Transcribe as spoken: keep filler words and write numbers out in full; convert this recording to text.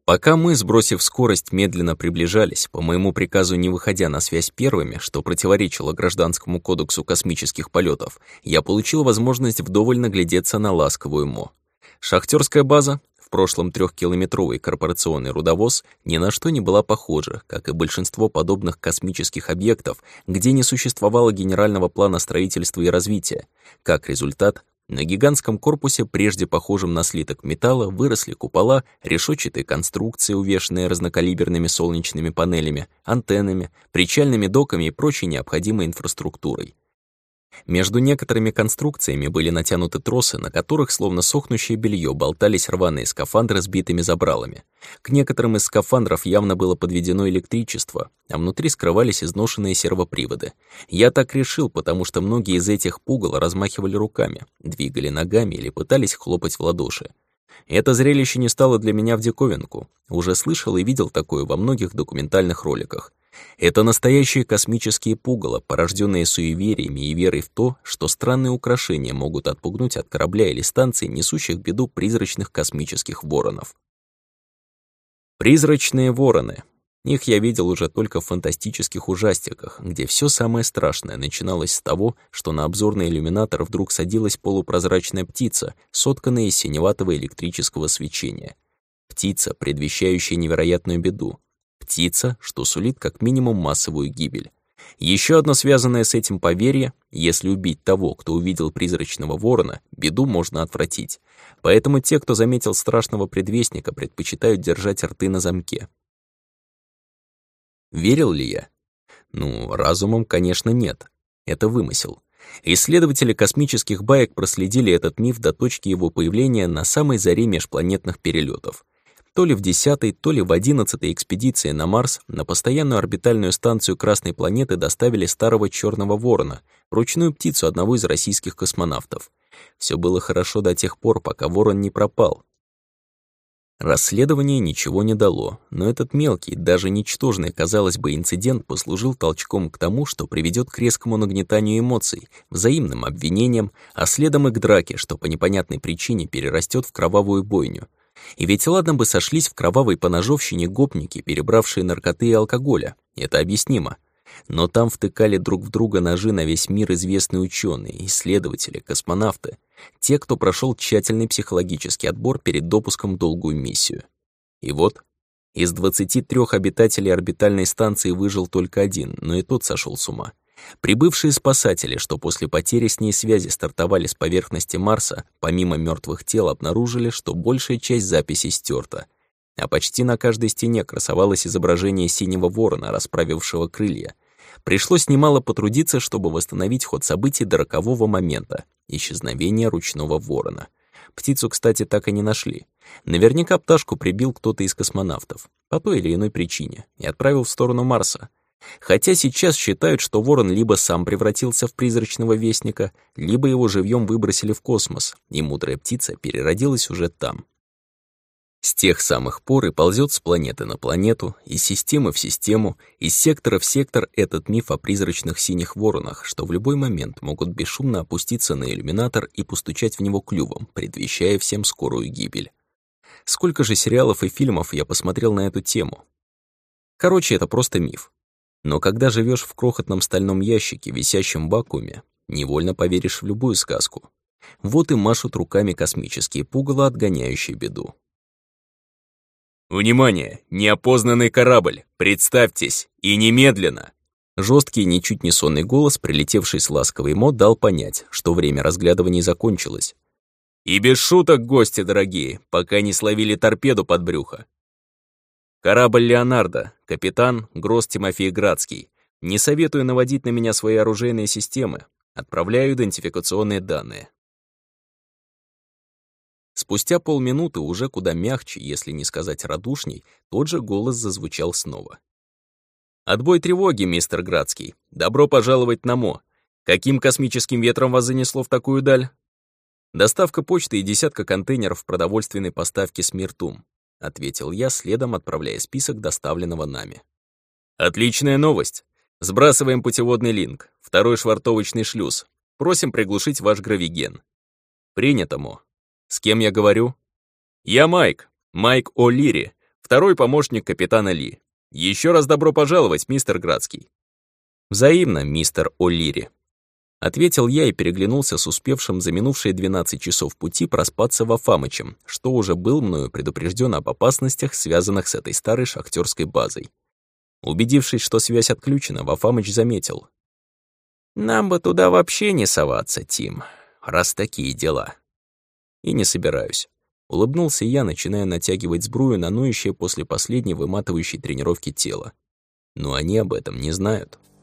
Пока мы, сбросив скорость, медленно приближались, по моему приказу не выходя на связь первыми, что противоречило Гражданскому кодексу космических полетов, я получил возможность вдоволь наглядеться на ласковую Мо. Шахтерская база, в прошлом трехкилометровый корпорационный рудовоз, ни на что не была похожа, как и большинство подобных космических объектов, где не существовало генерального плана строительства и развития. Как результат, на гигантском корпусе, прежде похожем на слиток металла, выросли купола, решетчатые конструкции, увешанные разнокалиберными солнечными панелями, антеннами, причальными доками и прочей необходимой инфраструктурой. Между некоторыми конструкциями были натянуты тросы, на которых, словно сохнущее белье, болтались рваные скафандры с битыми забралами. К некоторым из скафандров явно было подведено электричество, а внутри скрывались изношенные сервоприводы. Я так решил, потому что многие из этих пугал размахивали руками, двигали ногами или пытались хлопать в ладоши. Это зрелище не стало для меня в диковинку. Уже слышал и видел такое во многих документальных роликах. Это настоящие космические пугало, порожденные суевериями и верой в то, что странные украшения могут отпугнуть от корабля или станции, несущих беду призрачных космических воронов. Призрачные вороны. Их я видел уже только в фантастических ужастиках, где все самое страшное начиналось с того, что на обзорный иллюминатор вдруг садилась полупрозрачная птица, сотканная из синеватого электрического свечения. Птица, предвещающая невероятную беду. Птица, что сулит как минимум массовую гибель. Еще одно связанное с этим поверье: если убить того, кто увидел призрачного ворона, беду можно отвратить. Поэтому те, кто заметил страшного предвестника, предпочитают держать рты на замке. Верил ли я? Ну, разумом, конечно, нет. Это вымысел. Исследователи космических баек проследили этот миф до точки его появления на самой заре межпланетных перелетов. То ли в десятой, то ли в одиннадцатой экспедиции на Марс на постоянную орбитальную станцию Красной планеты доставили старого черного ворона, ручную птицу одного из российских космонавтов. Все было хорошо до тех пор, пока ворон не пропал. Расследование ничего не дало, но этот мелкий, даже ничтожный, казалось бы, инцидент послужил толчком к тому, что приведет к резкому нагнетанию эмоций, взаимным обвинениям, а следом и к драке, что по непонятной причине перерастет в кровавую бойню. И ведь ладно бы сошлись в кровавой поножовщине гопники, перебравшие наркоты и алкоголя, это объяснимо. Но там втыкали друг в друга ножи на весь мир известные ученые, исследователи, космонавты, те, кто прошел тщательный психологический отбор перед допуском в долгую миссию. И вот, из двадцати трёх обитателей орбитальной станции выжил только один, но и тот сошел с ума. Прибывшие спасатели, что после потери с ней связи стартовали с поверхности Марса, помимо мертвых тел обнаружили, что большая часть записей стерта, а почти на каждой стене красовалось изображение синего ворона, расправившего крылья. Пришлось немало потрудиться, чтобы восстановить ход событий до рокового момента — исчезновения ручного ворона. Птицу, кстати, так и не нашли. Наверняка пташку прибил кто-то из космонавтов, по той или иной причине, и отправил в сторону Марса. Хотя сейчас считают, что ворон либо сам превратился в призрачного вестника, либо его живьем выбросили в космос, и мудрая птица переродилась уже там. С тех самых пор и ползет с планеты на планету, из системы в систему, из сектора в сектор этот миф о призрачных синих воронах, что в любой момент могут бесшумно опуститься на иллюминатор и постучать в него клювом, предвещая всем скорую гибель. Сколько же сериалов и фильмов я посмотрел на эту тему. Короче, это просто миф. Но когда живешь в крохотном стальном ящике, висящем в вакууме, невольно поверишь в любую сказку. Вот и машут руками космические пугало, отгоняющие беду. «Внимание! Неопознанный корабль! Представьтесь! И немедленно!» Жесткий, ничуть не сонный голос, прилетевший с ласковой Мо, дал понять, что время разглядываний закончилось. «И без шуток, гости дорогие, пока не словили торпеду под брюхо. Корабль «Леонардо», капитан Гросс Тимофей Градский. Не советую наводить на меня свои оружейные системы. Отправляю идентификационные данные». Спустя полминуты, уже куда мягче, если не сказать радушней, тот же голос зазвучал снова. «Отбой тревоги, мистер Градский. Добро пожаловать на Мо. Каким космическим ветром вас занесло в такую даль?» «Доставка почты и десятка контейнеров продовольственной поставки «Смиртум», — ответил я, следом отправляя список доставленного нами. «Отличная новость. Сбрасываем путеводный линк. Второй швартовочный шлюз. Просим приглушить ваш гравиген». «Принято, Мо. С кем я говорю?» «Я Майк. Майк О'Лири. второй помощник капитана Ли. Еще раз добро пожаловать, мистер Градский». «Взаимно, мистер О'Лири», — ответил я и переглянулся с успевшим за минувшие двенадцать часов пути проспаться Вафамычем, что уже был мною предупрежден об опасностях, связанных с этой старой шахтерской базой. Убедившись, что связь отключена, Вафамыч заметил: «Нам бы туда вообще не соваться, Тим, раз такие дела». «И не собираюсь», — улыбнулся я, начиная натягивать сбрую на ноющее после последней выматывающей тренировки тело. «Но они об этом не знают».